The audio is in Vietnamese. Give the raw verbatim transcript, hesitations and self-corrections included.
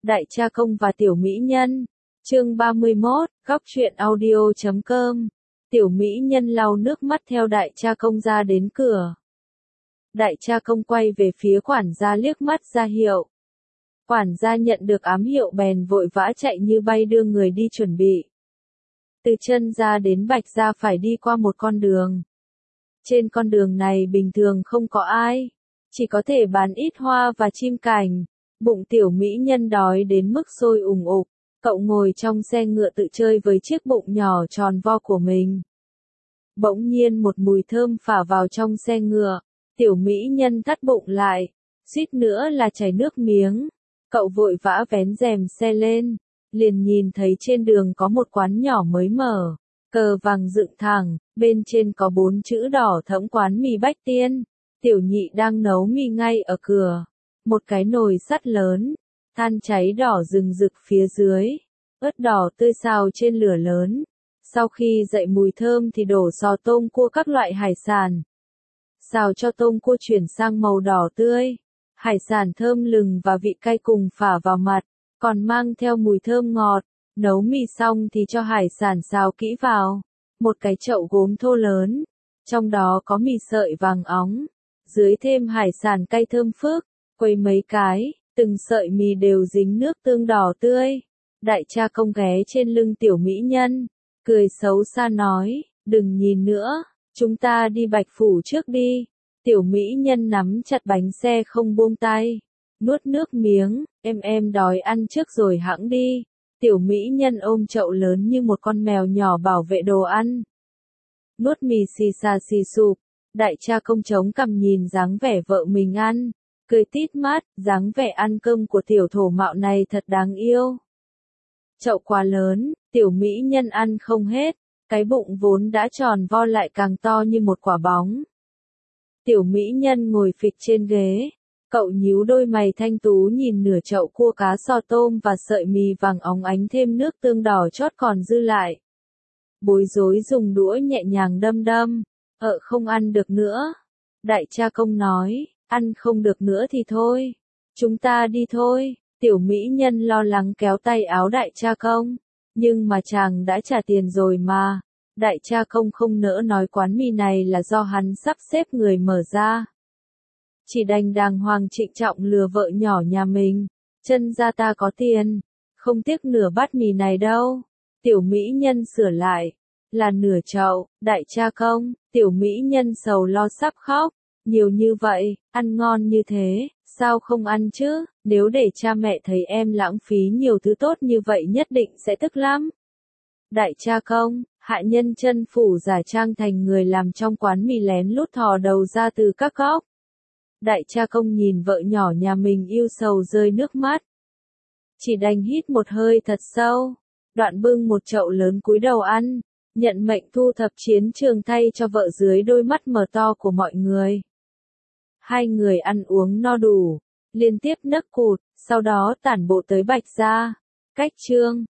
Đại cha công và tiểu mỹ nhân. Chương ba mươi mốt, góc truyện audio chấm com. Tiểu mỹ nhân lau nước mắt theo đại cha công ra đến cửa. Đại cha công quay về phía quản gia liếc mắt ra hiệu. Quản gia nhận được ám hiệu bèn vội vã chạy như bay đưa người đi chuẩn bị. Từ chân ra đến Bạch Gia phải đi qua một con đường. Trên con đường này bình thường không có ai, chỉ có thể bán ít hoa và chim cảnh. Bụng tiểu mỹ nhân đói đến mức sôi ủng ục, cậu ngồi trong xe ngựa tự chơi với chiếc bụng nhỏ tròn vo của mình. Bỗng nhiên một mùi thơm phả vào trong xe ngựa, tiểu mỹ nhân thắt bụng lại, suýt nữa là chảy nước miếng. Cậu vội vã vén rèm xe lên, liền nhìn thấy trên đường có một quán nhỏ mới mở, cờ vàng dựng thẳng, bên trên có bốn chữ đỏ thẫm quán mì Bách Tiên. Tiểu nhị đang nấu mì ngay ở cửa. Một cái nồi sắt lớn, than cháy đỏ rừng rực phía dưới, ớt đỏ tươi xào trên lửa lớn. Sau khi dậy mùi thơm thì đổ xò tôm cua các loại hải sản. Xào cho tôm cua chuyển sang màu đỏ tươi, hải sản thơm lừng và vị cay cùng phả vào mặt, còn mang theo mùi thơm ngọt. Nấu mì xong thì cho hải sản xào kỹ vào, một cái chậu gốm thô lớn, trong đó có mì sợi vàng óng, dưới thêm hải sản cay thơm phức. Quấy mấy cái, từng sợi mì đều dính nước tương đỏ tươi. Đại cha công ghé trên lưng tiểu mỹ nhân, cười xấu xa nói, đừng nhìn nữa, chúng ta đi Bạch Phủ trước đi. Tiểu mỹ nhân nắm chặt bánh xe không buông tay, nuốt nước miếng, em em đói ăn trước rồi hẵng đi. Tiểu mỹ nhân ôm chậu lớn như một con mèo nhỏ bảo vệ đồ ăn. Nuốt mì xì xà xì sụp, đại cha công chống cằm nhìn dáng vẻ vợ mình ăn. Cười tít mắt, dáng vẻ ăn cơm của tiểu thổ mạo này thật đáng yêu. Chậu quá lớn, tiểu mỹ nhân ăn không hết, cái bụng vốn đã tròn vo lại càng to như một quả bóng. Tiểu mỹ nhân ngồi phịch trên ghế, cậu nhíu đôi mày thanh tú nhìn nửa chậu cua cá sò tôm và sợi mì vàng óng ánh thêm nước tương đỏ chót còn dư lại. Bối rối dùng đũa nhẹ nhàng đâm đâm, ợ không ăn được nữa. Đại cha công nói. Ăn không được nữa thì thôi, chúng ta đi thôi. Tiểu mỹ nhân lo lắng kéo tay áo đại cha công, nhưng mà chàng đã trả tiền rồi mà. Đại cha công không nỡ nói quán mì này là do hắn sắp xếp người mở ra, chỉ đành đàng hoàng trịnh trọng lừa vợ nhỏ nhà mình. Chân ra ta có tiền, không tiếc nửa bát mì này đâu. Tiểu mỹ nhân sửa lại, là nửa chậu. Đại cha công, tiểu mỹ nhân sầu lo sắp khóc. Nhiều như vậy, ăn ngon như thế, sao không ăn chứ, nếu để cha mẹ thấy em lãng phí nhiều thứ tốt như vậy nhất định sẽ tức lắm. Đại cha công, hạ nhân chân phủ giả trang thành người làm trong quán mì lén lút thò đầu ra từ các góc. Đại cha công nhìn vợ nhỏ nhà mình yêu sầu rơi nước mắt. Chỉ đành hít một hơi thật sâu, đoạn bưng một chậu lớn cúi đầu ăn, nhận mệnh thu thập chiến trường thay cho vợ dưới đôi mắt mở to của mọi người. Hai người ăn uống no đủ, liên tiếp nấc cụt, sau đó tản bộ tới Bạch Gia. Cách chương